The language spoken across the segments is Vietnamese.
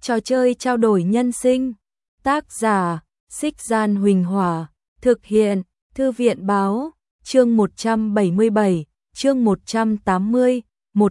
Trò chơi trao đổi nhân sinh. Tác giả: Xích Gian Huỳnh Hỏa. Thực hiện: Thư viện Báo. Chương 177, chương 180,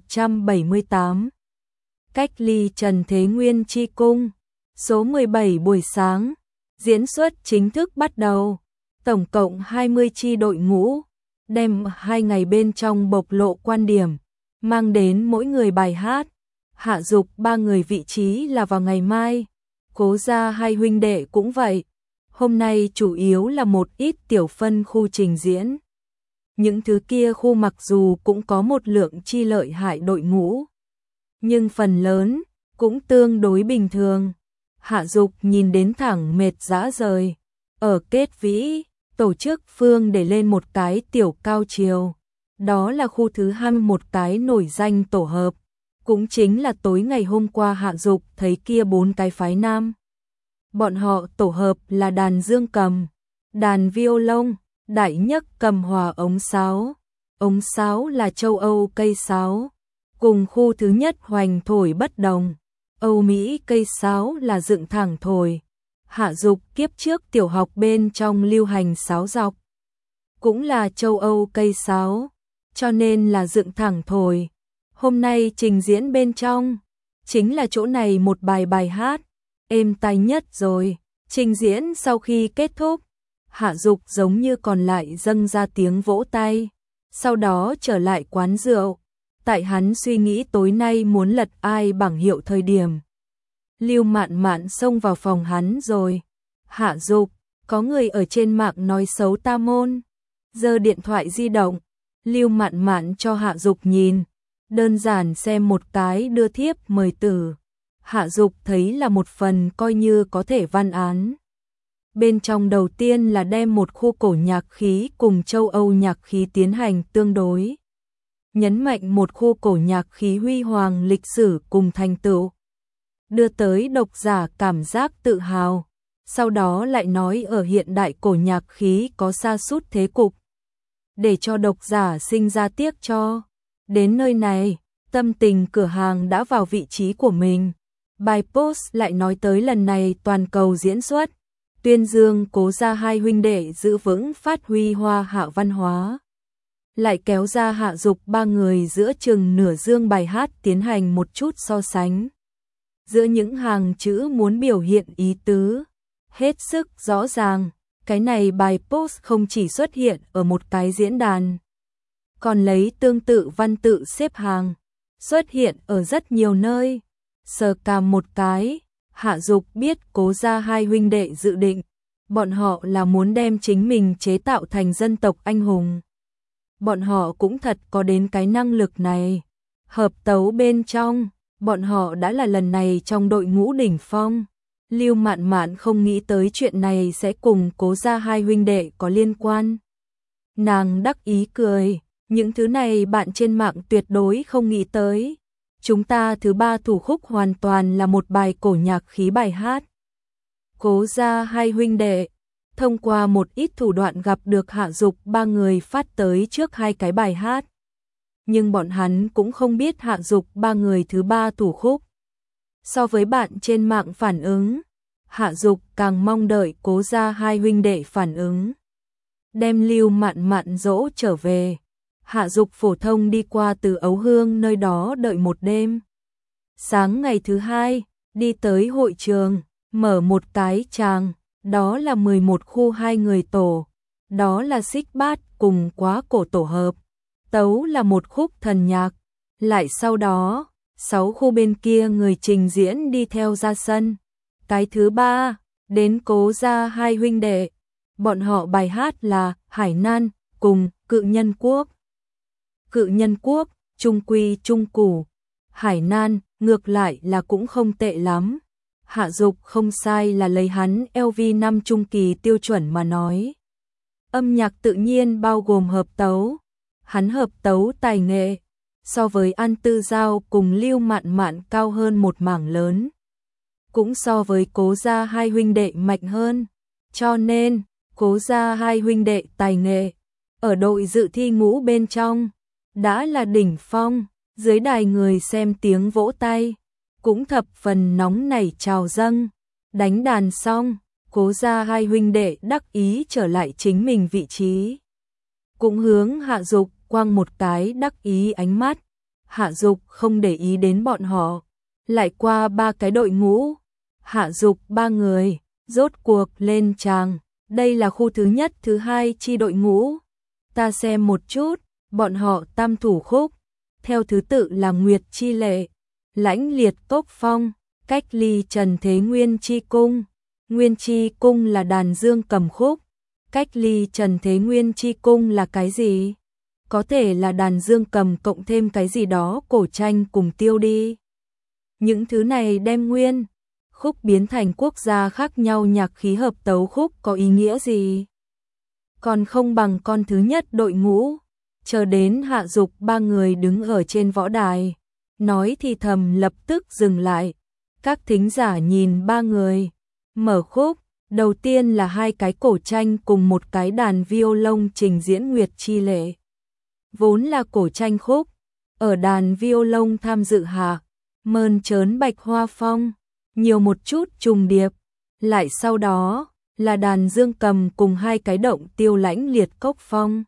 178. Cách ly Trần Thế Nguyên chi cung. Số 17 buổi sáng. Diễn xuất chính thức bắt đầu. Tổng cộng 20 chi đội ngũ. Đem 2 ngày bên trong bộc lộ quan điểm. Mang đến mỗi người bài hát. Hạ dục 3 người vị trí là vào ngày mai. Cố Gia hai huynh đệ cũng vậy. Hôm nay chủ yếu là một ít tiểu phân khu trình diễn. Những thứ kia khu mặc dù cũng có một lượng chi lợi hại đội ngũ, nhưng phần lớn cũng tương đối bình thường. Hạ dục nhìn đến thẳng mệt rã rời. Ở Kết Vĩ, tổ chức phương để lên một cái tiểu cao chiều. Đó là khu thứ 21 cái nổi danh tổ hợp. Cũng chính là tối ngày hôm qua Hạ dục thấy kia 4 cái phái nam. Bọn họ tổ hợp là đàn dương cầm, đàn violon, đại nhấc cầm hòa ống sáo. Ống sáo là châu Âu cây sáo. Cùng khu thứ nhất hoành thổi bất đồng. Âu Mỹ cây sáo là dựng thẳng thổi. Hạ dục kiếp trước tiểu học bên trong lưu hành sáo dọc. Cũng là châu Âu cây sáo, cho nên là dựng thẳng thổi. Hôm nay trình diễn bên trong, chính là chỗ này một bài hát, êm tai nhất rồi. Trình diễn sau khi kết thúc, Hạ dục giống như còn lại dâng ra tiếng vỗ tay. Sau đó trở lại quán rượu. Tại hắn suy nghĩ tối nay muốn lật ai bảng hiệu thời điểm, Lưu Mạn Mạn xông vào phòng hắn rồi. Hạ dục, có người ở trên mạng nói xấu ta môn. Giơ điện thoại di động, Lưu Mạn Mạn cho Hạ dục nhìn. Đơn giản xem một cái đưa thiếp mời từ. Hạ dục thấy là một phần coi như có thể văn án. Bên trong đầu tiên là đem một khu cổ nhạc khí cùng châu Âu nhạc khí tiến hành tương đối. Nhấn mạnh một khu cổ nhạc khí huy hoàng lịch sử cùng thành tựu. Đưa tới độc giả cảm giác tự hào. Sau đó lại nói ở hiện đại cổ nhạc khí có sa sút thế cục. Để cho độc giả sinh ra tiếc cho. Đến nơi này, tâm tình cửa hàng đã vào vị trí của mình. Bài post lại nói tới lần này toàn cầu diễn xuất. Tuyên dương Cố Gia hai huynh đệ giữ vững phát huy hoa hạ văn hóa. Lại kéo ra Hạ dục 3 người giữa chừng nửa dương bài hát tiến hành một chút so sánh. Giữa những hàng chữ muốn biểu hiện ý tứ. Hết sức rõ ràng, cái này bài post không chỉ xuất hiện ở một cái diễn đàn. Còn lấy tương tự văn tự xếp hàng. Xuất hiện ở rất nhiều nơi. Sờ cằm một cái, Hạ dục biết Cố Gia hai huynh đệ dự định. Bọn họ là muốn đem chính mình chế tạo thành dân tộc anh hùng. Bọn họ cũng thật có đến cái năng lực này. Hợp tấu bên trong, bọn họ đã là lần này trong đội ngũ đỉnh phong. Lưu Mạn Mạn không nghĩ tới chuyện này sẽ cùng Cố Gia hai huynh đệ có liên quan. Nàng đắc ý cười, những thứ này bạn trên mạng tuyệt đối không nghĩ tới. Chúng ta thứ 3 thủ khúc hoàn toàn là một bài cổ nhạc khí bài hát. Cố Gia hai huynh đệ thông qua một ít thủ đoạn gặp được Hạ dục 3 người phát tới trước 2 cái bài hát. Nhưng bọn hắn cũng không biết Hạ dục 3 người thứ 3 thủ khúc. So với bạn trên mạng phản ứng, Hạ dục càng mong đợi Cố Gia hai huynh đệ phản ứng. Đem Lưu Mạn Mạn dỗ trở về. Hạ dục phổ thông đi qua Từ Ấu Hương nơi đó đợi một đêm. Sáng ngày thứ 2, đi tới hội trường, mở một cái tràng. Đó là 11 khu 2 người tổ. Đó là Xích Bát cùng Quá Cổ tổ hợp. Tấu là một khúc thần nhạc. Lại sau đó, 6 khu bên kia người trình diễn đi theo ra sân. Cái thứ 3, đến Cố Gia hai huynh đệ. Bọn họ bài hát là Hải Nan cùng Cự Nhân Quốc. Cự Nhân Quốc, trung quy trung củ. Hải Nan, ngược lại là cũng không tệ lắm. Hạ dục không sai là lấy hắn LV năm trung kỳ tiêu chuẩn mà nói. Âm nhạc tự nhiên bao gồm hợp tấu. Hắn hợp tấu tài nghệ. So với An Tư Giao cùng Lưu Mạn Mạn cao hơn một mảng lớn. Cũng so với Cố Gia hai huynh đệ mạnh hơn. Cho nên, Cố Gia hai huynh đệ tài nghệ. Ở đội dự thi ngũ bên trong. Đã là đỉnh phong. Dưới đài người xem tiếng vỗ tay. cũng thập phần nóng nảy trào dâng. Đánh đàn xong, Cố gia hai huynh đệ đắc ý trở lại chính mình vị trí. Cũng hướng Hạ Dục quăng một cái đắc ý ánh mắt. Hạ Dục không để ý đến bọn họ, lại qua ba cái đội ngũ. Hạ Dục ba người, rốt cuộc lên tràng. Đây là khu thứ nhất thứ hai chi đội ngũ. Ta xem một chút, bọn họ tam thủ khúc. Theo thứ tự là Nguyệt Chi Lệ, Lãnh Liệt Cốc Phong, Cách Ly Trần Thế Nguyên Chi Cung. Nguyên Chi Cung là đàn dương cầm khúc. Cách Ly Trần Thế Nguyên Chi Cung là cái gì? Có thể là đàn dương cầm cộng thêm cái gì đó cổ tranh cùng tiêu đi. Những thứ này đem nguyên khúc biến thành quốc gia khác nhau nhạc khí hợp tấu khúc có ý nghĩa gì? Còn không bằng con thứ nhất đội ngũ. Chờ đến Hạ Dục ba người đứng ở trên võ đài, nói thì thầm lập tức dừng lại. Các thính giả nhìn ba người mở khúc, đầu tiên là hai cái cổ tranh cùng một cái đàn violon trình diễn Nguyệt Chi Lệ. Vốn là cổ tranh khúc, ở đàn violon tham dự hạ, mơn trớn Bạch Hoa Phong, nhiều một chút trùng điệp. Lại sau đó là đàn dương cầm cùng hai cái động tiêu Lãnh Liệt Cốc Phong.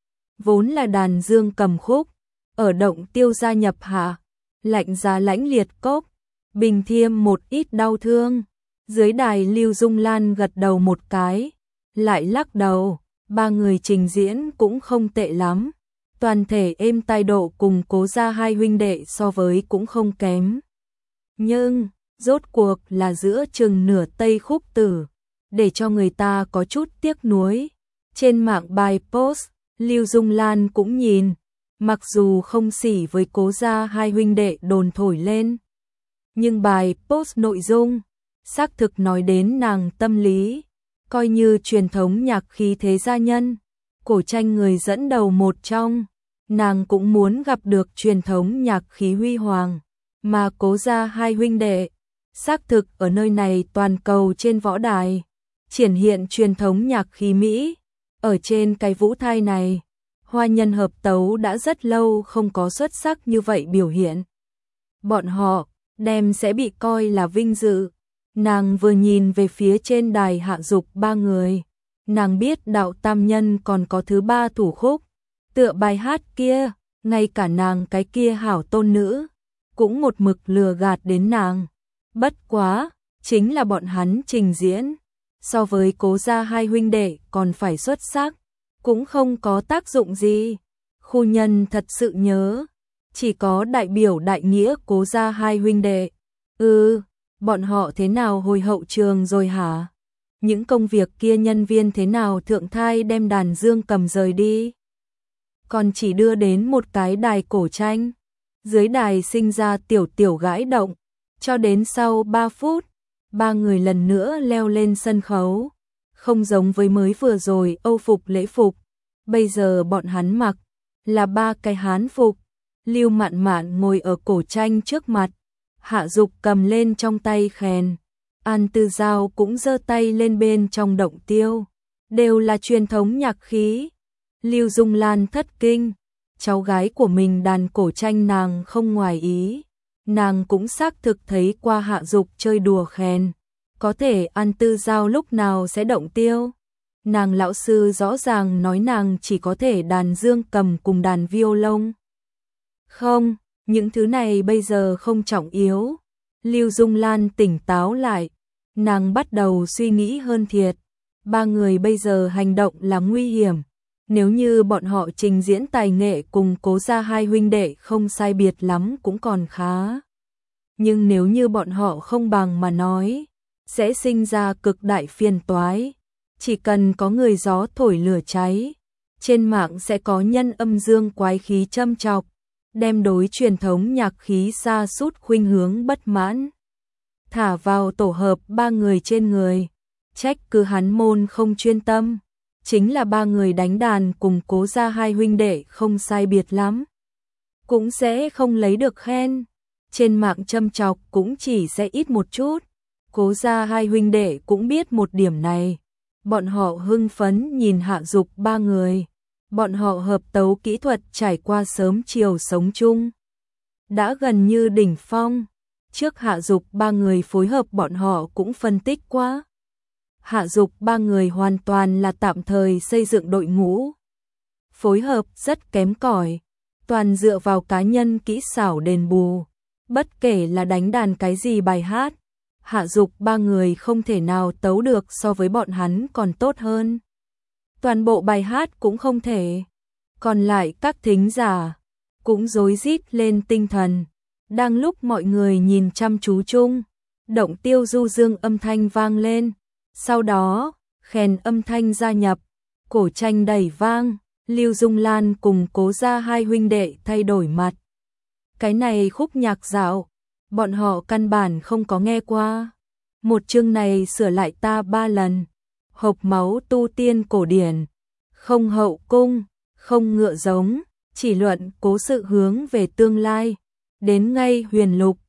Vốn là đàn dương cầm khúc, ở động tiêu gia nhập hạ, lạnh giá Lãnh Liệt Cốc, bình thiêm một ít đau thương. Dưới đài Lưu Dung Lan gật đầu một cái, lại lắc đầu, ba người trình diễn cũng không tệ lắm. Toàn thể êm tai độ cùng Cố gia hai huynh đệ so với cũng không kém. Nhưng, rốt cuộc là giữa chừng nửa tây khúc tử, để cho người ta có chút tiếc nuối. Trên mạng bài post, Lưu Dung Lan cũng nhìn, mặc dù không xỉ với Cố gia hai huynh đệ đồn thổi lên. Nhưng bài post nội dung, xác thực nói đến nàng tâm lý, coi như truyền thống nhạc khí thế gia nhân, cổ tranh người dẫn đầu một trong, nàng cũng muốn gặp được truyền thống nhạc khí huy hoàng, mà Cố gia hai huynh đệ, xác thực ở nơi này toàn cầu trên võ đài, triển hiện truyền thống nhạc khí Mỹ, ở trên cái vũ thai này, hoa nhân hợp tấu đã rất lâu không có xuất sắc như vậy biểu hiện. Bọn họ, đem sẽ bị coi là vinh dự. Nàng vừa nhìn về phía trên đài Hạ Dục ba người, nàng biết đạo tam nhân còn có thứ ba thủ khúc, tựa bài hát kia, ngay cả nàng cái kia hảo tôn nữ, cũng một mực lừa gạt đến nàng. Bất quá, chính là bọn hắn trình diễn, so với Cố gia hai huynh đệ còn phải xuất sắc, cũng không có tác dụng gì. Khu nhân thật sự nhớ, chỉ có đại biểu đại nghĩa Cố gia hai huynh đệ. Bọn họ thế nào hồi hậu trường rồi hả? Những công việc kia nhân viên thế nào thượng thai đem đàn dương cầm rời đi? Còn chỉ đưa đến một cái đài cổ tranh. Dưới đài sinh ra tiểu tiểu gãi động. Cho đến sau 3 phút, ba người lần nữa leo lên sân khấu. Không giống với mới vừa rồi Âu phục lễ phục. Bây giờ bọn hắn mặc là ba cái hán phục. Lưu Mạn Mạn ngồi ở cổ tranh trước mặt. Hạ Dục cầm lên trong tay kèn, An Tư Giao cũng giơ tay lên bên trong động tiêu, đều là truyền thống nhạc khí. Lưu Dung Lan thất kinh, cháu gái của mình đàn cổ tranh nàng không ngoài ý, nàng cũng xác thực thấy qua Hạ Dục chơi đùa kèn, có thể An Tư Giao lúc nào sẽ động tiêu. Nàng lão sư rõ ràng nói nàng chỉ có thể đàn dương cầm cùng đàn violon. Không, những thứ này bây giờ không trọng yếu. Lưu Dung Lan tỉnh táo lại, nàng bắt đầu suy nghĩ hơn thiệt. Ba người bây giờ hành động là nguy hiểm. Nếu như bọn họ trình diễn tài nghệ cùng Cố gia hai huynh đệ không sai biệt lắm cũng còn khá. Nhưng nếu như bọn họ không bằng mà nói, sẽ sinh ra cực đại phiền toái. Chỉ cần có người gió thổi lửa cháy, trên mạng sẽ có nhân âm dương quái khí châm chọc, đem đối truyền thống nhạc khí sa sút khuynh hướng bất mãn. Thả vào tổ hợp ba người trên người, trách cứ hắn môn không chuyên tâm, chính là ba người đánh đàn cùng Cố gia hai huynh đệ không sai biệt lắm. Cũng sẽ không lấy được khen, trên mạng châm chọc cũng chỉ sẽ ít một chút. Cố gia hai huynh đệ cũng biết một điểm này, bọn họ hưng phấn nhìn Hạ Dục ba người. Bọn họ hợp tấu kỹ thuật trải qua sớm chiều sống chung, đã gần như đỉnh phong. trước Hạ Dục ba người phối hợp bọn họ cũng phân tích quá. Hạ Dục ba người hoàn toàn là tạm thời xây dựng đội ngũ. Phối hợp rất kém cỏi, toàn dựa vào cá nhân kỹ xảo đền bù. Bất kể là đánh đàn cái gì bài hát, Hạ Dục ba người không thể nào tấu được so với bọn hắn còn tốt hơn. Toàn bộ bài hát cũng không thể. Còn lại các thính giả cũng rối rít lên tinh thần. Đang lúc mọi người nhìn chăm chú chung, động tiêu du dương âm thanh vang lên. Sau đó, khen âm thanh gia nhập, cổ tranh đẩy vang, Lưu Dung Lan cùng Cố Gia hai huynh đệ thay đổi mặt. Cái này khúc nhạc dạo, bọn họ căn bản không có nghe qua. Một chương này sửa lại ta 3 lần. Hộp máu tu tiên cổ điển, không hậu cung, không ngựa giống, chỉ luận cố sự hướng về tương lai. Đến ngay huyền lục,